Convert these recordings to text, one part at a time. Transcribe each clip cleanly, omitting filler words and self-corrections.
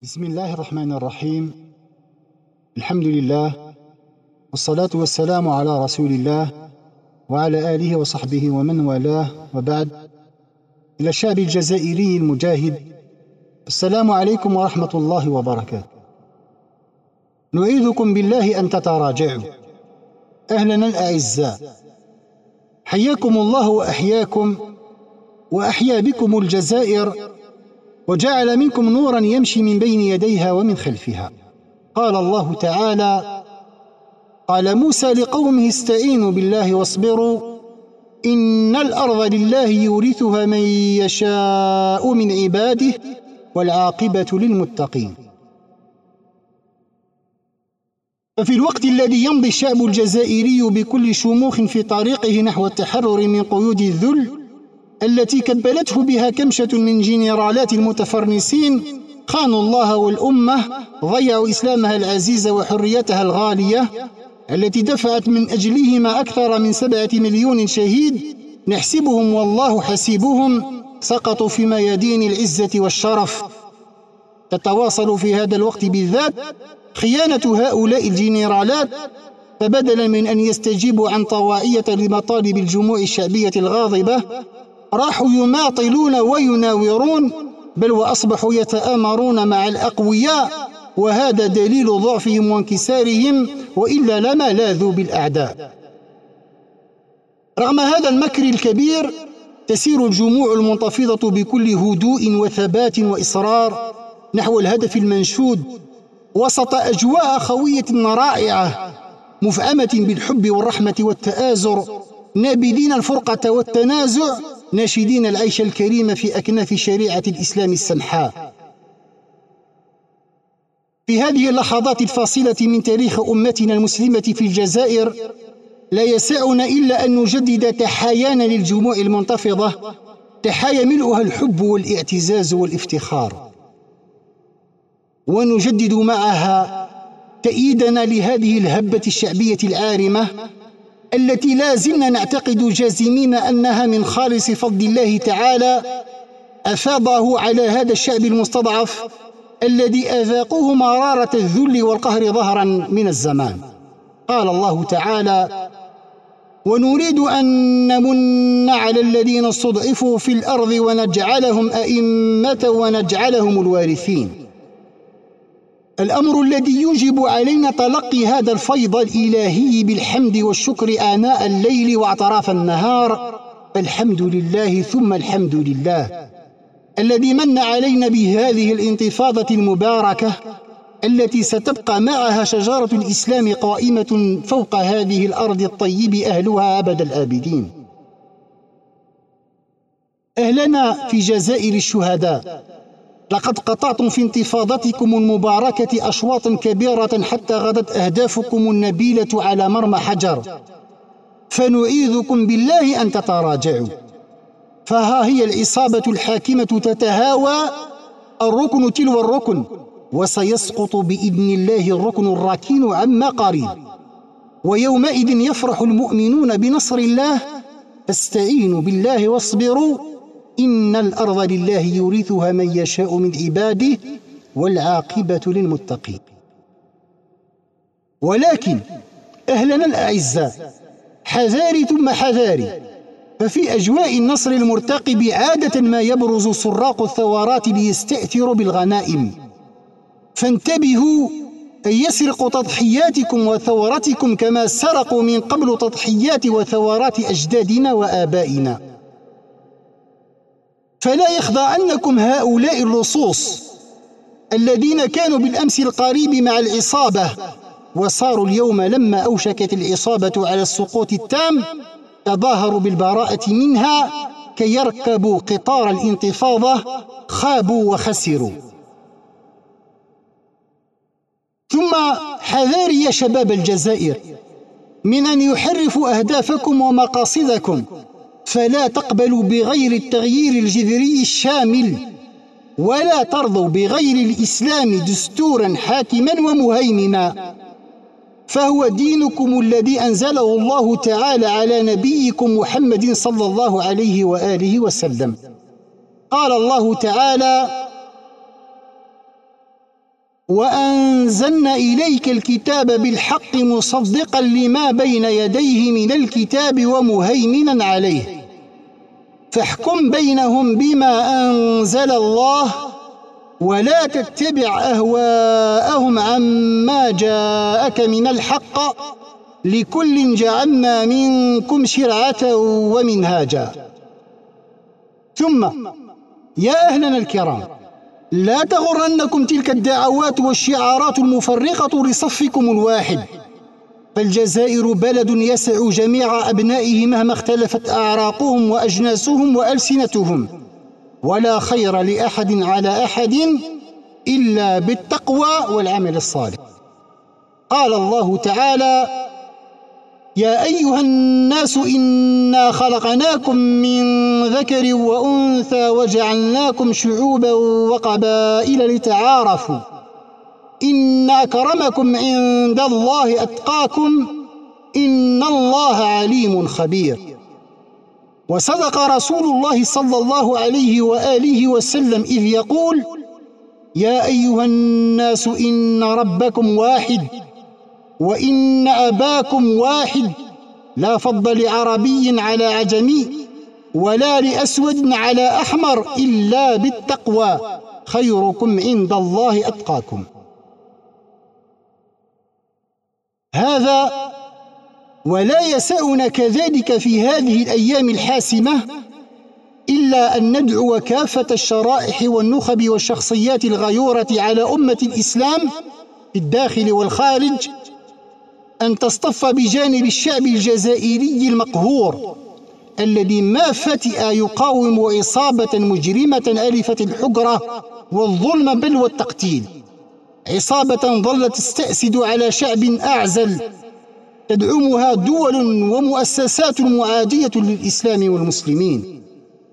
بسم الله الرحمن الرحيم. الحمد لله والصلاة والسلام على رسول الله وعلى آله وصحبه ومن والاه، وبعد. إلى الشعب الجزائري المجاهد، السلام عليكم ورحمة الله وبركاته. نعيذكم بالله أن تتراجعوا. أهلنا الأعزاء، حياكم الله وأحياكم وأحيا بكم الجزائر، وجعل منكم نورا يمشي من بين يديها ومن خلفها. قال الله تعالى: قال موسى لقومه استعينوا بالله واصبروا إن الأرض لله يورثها من يشاء من عباده والعاقبة للمتقين. ففي الوقت الذي يمضي الشعب الجزائري بكل شموخ في طريقه نحو التحرر من قيود الذل التي كبلته بها كمشة من جنرالات المتفرنسين، خانوا الله والأمة، ضيعوا إسلامها العزيز وحريتها الغالية التي دفعت من أجلهما أكثر من 7 مليون شهيد، نحسبهم والله حسيبهم، سقطوا في ميادين العزة والشرف. تتواصل في هذا الوقت بالذات خيانة هؤلاء الجنرالات، فبدلا من أن يستجيبوا عن طواعية لمطالب الجموع الشعبية الغاضبة، راحوا يماطلون ويناورون، بل وأصبحوا يتآمرون مع الأقوياء، وهذا دليل ضعفهم وانكسارهم، وإلا لما لاذوا بالأعداء. رغم هذا المكر الكبير تسير الجموع المنتفضة بكل هدوء وثبات وإصرار نحو الهدف المنشود، وسط أجواء خوية رائعة مفعمة بالحب والرحمة والتآزر، نابذين الفرقة والتنازع، ناشدين العيش الكريم في أكناف شريعة الإسلام السمحاء. في هذه اللحظات الفاصلة من تاريخ أمتنا المسلمة في الجزائر، لا يسعنا إلا أن نجدد تحايانا للجموع المنتفضة، تحايا ملؤها الحب والاعتزاز والافتخار، ونجدد معها تأييدنا لهذه الهبة الشعبية العارمة التي لا زلنا نعتقد جازمين أنها من خالص فضل الله تعالى أفاضه على هذا الشعب المستضعف الذي أذاقوه مرارة الذل والقهر ظهرا من الزمان. قال الله تعالى: ونريد أن نمن على الذين استضعفوا في الأرض ونجعلهم أئمة ونجعلهم الوارثين. الأمر الذي يوجب علينا تلقي هذا الفيض الإلهي بالحمد والشكر آناء الليل وأطراف النهار، فالحمد لله ثم الحمد لله الذي من علينا بهذه الانتفاضة المباركة التي ستبقى معها شجرة الإسلام قائمة فوق هذه الأرض الطيب أهلها أبد الآبدين. أهلنا في جزائر الشهداء، لقد قطعتم في انتفاضتكم المباركة أشواطا كبيرة حتى غدت أهدافكم النبيلة على مرمى حجر، فنعيذكم بالله أن تتراجعوا. فها هي العصابة الحاكمة تتهاوى الركن تلو الركن، وسيسقط بإذن الله الركن الركين عما قريب، ويومئذ يفرح المؤمنون بنصر الله، فاستعينوا بالله واصبروا إن الأرض لله يورثها من يشاء من عباده والعاقبة للمتقين. ولكن أهلنا الأعزاء، حذاري ثم حذاري، ففي أجواء النصر المرتقب عادة ما يبرز سراق الثورات ليستأثروا بالغنائم، فانتبهوا أن يسرقوا تضحياتكم وثورتكم كما سرقوا من قبل تضحيات وثورات أجدادنا وآبائنا. فلا يخدعنكم هؤلاء اللصوص الذين كانوا بالأمس القريب مع العصابة، وصاروا اليوم لما أوشكت العصابة على السقوط التام تظاهروا بالبراءة منها كي يركبوا قطار الانتفاضة، خابوا وخسروا. ثم حذاري يا شباب الجزائر من أن يحرفوا أهدافكم ومقاصدكم، فلا تقبلوا بغير التغيير الجذري الشامل، ولا ترضوا بغير الإسلام دستورا حاكما ومهيمنا، فهو دينكم الذي أنزله الله تعالى على نبيكم محمد صلى الله عليه وآله وسلم. قال الله تعالى: وأنزلنا إليك الكتاب بالحق مصدقا لما بين يديه من الكتاب ومهيمنا عليه فاحكم بينهم بما أنزل الله ولا تتبع أهواءهم عما جاءك من الحق لكل جعلنا منكم شرعة ومنهاجا. ثم يا أهلنا الكرام، لا تغرنكم تلك الدعوات والشعارات المفرقة لصفكم الواحد، فالجزائر بلد يسع جميع أبنائه مهما اختلفت أعراقهم وأجناسهم وألسنتهم، ولا خير لأحد على أحد إلا بالتقوى والعمل الصالح. قال الله تعالى: يا أيها الناس إنا خلقناكم من ذكر وأنثى وجعلناكم شعوبا وقبائل لتعارفوا إن أكرمكم عند الله أتقاكم إن الله عليم خبير. وصدق رسول الله صلى الله عليه وآله وسلم إذ يقول: يا أيها الناس إن ربكم واحد وإن أباكم واحد، لا فضل لعربي على عجمي ولا لأسود على أحمر إلا بالتقوى، خيركم عند الله أتقاكم. هذا ولا يسعنا كذلك في هذه الأيام الحاسمة إلا أن ندعو كافة الشرائح والنخب والشخصيات الغيورة على أمة الإسلام في الداخل والخارج أن تصطف بجانب الشعب الجزائري المقهور الذي ما فتئ يقاوم عصابة مجرمة ألفت الحجرة والظلم بل والتقتيل، عصابة ظلت تستأسد على شعب أعزل تدعمها دول ومؤسسات معادية للإسلام والمسلمين.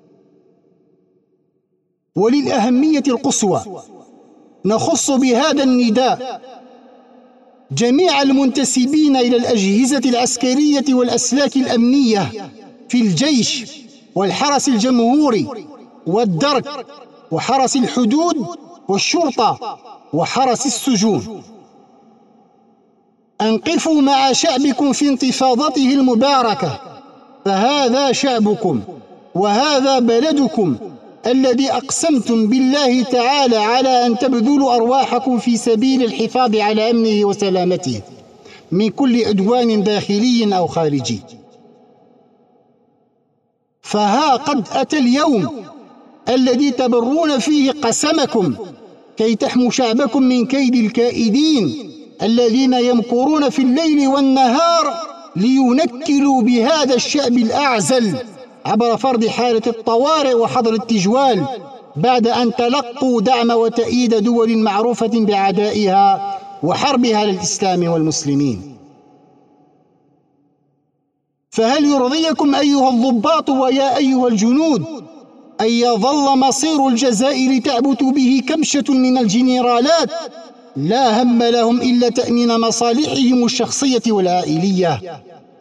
وللأهمية القصوى نخص بهذا النداء جميع المنتسبين إلى الأجهزة العسكرية والأسلاك الأمنية في الجيش والحرس الجمهوري والدرك وحرس الحدود والشرطة وحرس السجون: أنقفوا مع شعبكم في انتفاضته المباركة، فهذا شعبكم وهذا بلدكم الذي أقسمتم بالله تعالى على أن تبذلوا أرواحكم في سبيل الحفاظ على أمنه وسلامته من كل عدوان داخلي أو خارجي. فها قد أتى اليوم الذي تبرون فيه قسمكم كي تحموا شعبكم من كيد الكائدين الذين يمكرون في الليل والنهار لينكلوا بهذا الشعب الأعزل عبر فرض حالة الطوارئ وحظر التجوال بعد أن تلقوا دعم وتأييد دول معروفة بعدائها وحربها للإسلام والمسلمين. فهل يرضيكم أيها الضباط ويا أيها الجنود أن يظل مصير الجزائر تعبث به كمشة من الجنرالات لا هم لهم إلا تأمين مصالحهم الشخصية والعائلية؟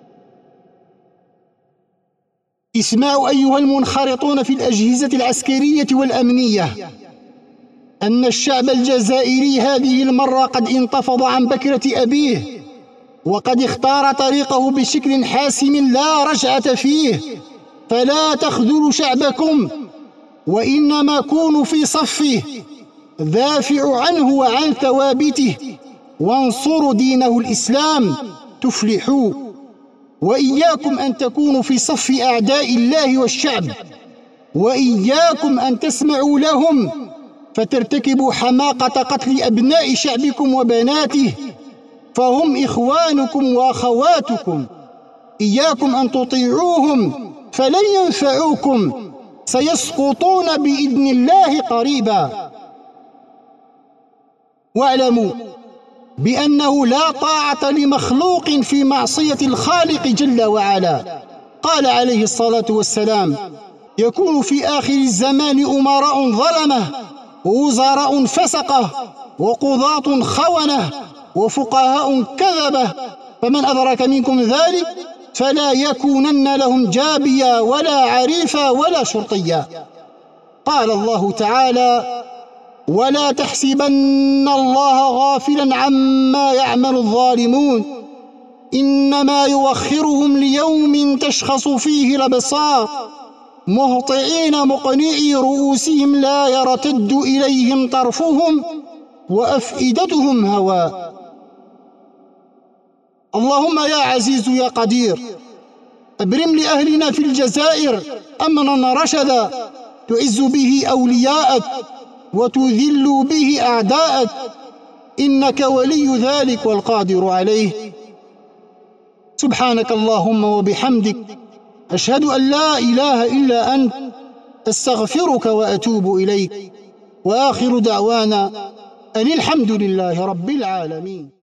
اسمعوا أيها المنخرطون في الأجهزة العسكرية والأمنية أن الشعب الجزائري هذه المرة قد انتفض عن بكرة أبيه وقد اختار طريقه بشكل حاسم لا رجعة فيه، فلا تخذلوا شعبكم وإنما كونوا في صفه، دافعوا عنه وعن ثوابته وانصروا دينه الإسلام تفلحوا. وإياكم أن تكونوا في صف أعداء الله والشعب، وإياكم أن تسمعوا لهم فترتكبوا حماقة قتل أبناء شعبكم وبناته، فهم إخوانكم وأخواتكم. إياكم أن تطيعوهم فلن ينفعوكم، سيسقطون بإذن الله قريبا. واعلموا بأنه لا طاعة لمخلوق في معصية الخالق جل وعلا. قال عليه الصلاة والسلام: يكون في آخر الزمان أمراء ظلمة ووزراء فسقة وقضاة خونة وفقهاء كذبة، فمن أدرك منكم ذلك فلا يكونن لهم جابيا ولا عريفا ولا شرطيا. قال الله تعالى: ولا تحسبن الله غافلا عما يعمل الظالمون إنما يوخرهم ليوم تشخص فيه الأبصار مهطعين مقنعي رؤوسهم لا يرتد إليهم طرفهم وأفئدتهم هواء. اللهم يا عزيز يا قدير أبرم لأهلنا في الجزائر أمنا رشدا تعز به أولياءك وتذل به أعداءك إنك ولي ذلك والقادر عليه. سبحانك اللهم وبحمدك أشهد أن لا إله إلا أنت أستغفرك وأتوب إليك وآخر دعوانا أن الحمد لله رب العالمين.